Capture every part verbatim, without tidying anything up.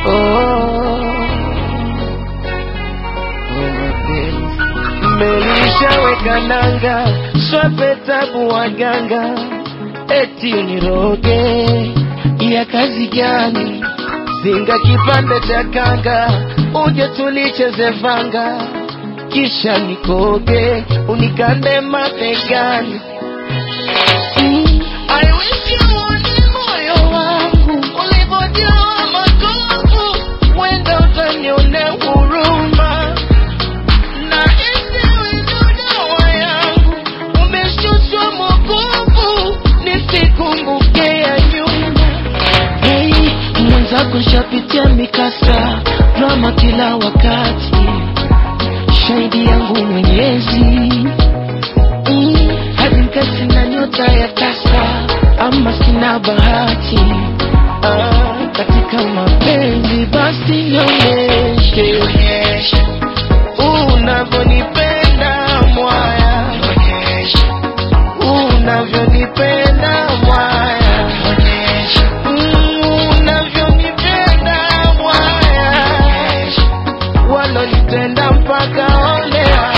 Oh, mapenzi melishaweka nanga, swape tabu waganga, eti uniroge ya kazi gani? Zinga kipande cha kanga, uje tulicheze vanga, kisha nikoge unikande mabegani. mm. I wish you would moyo wangu ulipojaa makovu, wenda utanione huruma. Na isi dawa yangu umeshushwa mwokovu, nisikumbuke ya nyuma. Hey, mwenzako shapitia mikasa, drama kila wakati, shahidi yangu Mwenyezi. mm, Hadi nkasi na nyota ya tasa, ama sina bahati. ah, Katika mapenzi basi nionyeshe unavyonipenda mwaya, unavyonipenda mwaya, unavyonipenda mwaya, walonitenda mpaka olea.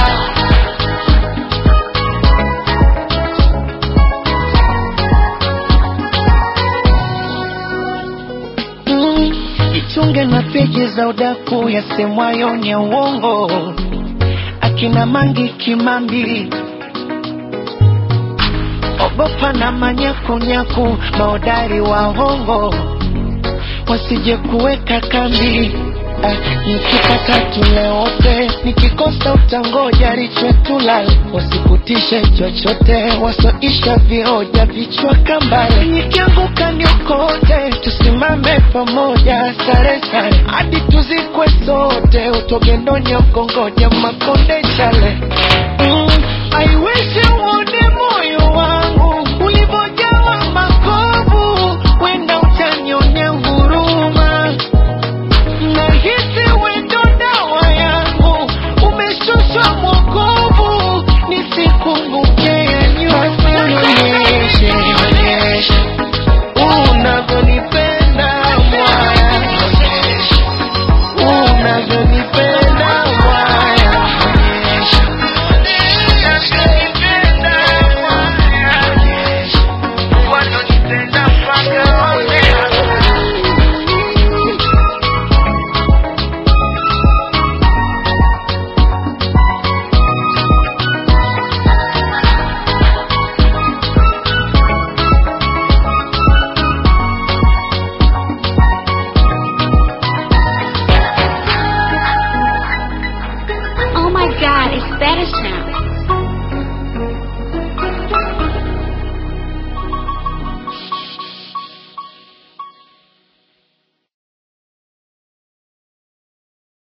mm, Ichunge na peji za udaku yasemwayo ni ya uongo, akina Mangi Kimambi, ogopa na manyako nyako, maodari wa hongo wasije kuweka kambi. Ah, nikipata tuleote, nikikosa utangoja lichwe tulale, wasikutishe chochote, wasoisha vioja vichwa kambale. Nikianguka niokote, tusimame pamoja sare sare, hadi tuzikwe sote, utoge ndonyo kongoja makonde chale. mm, I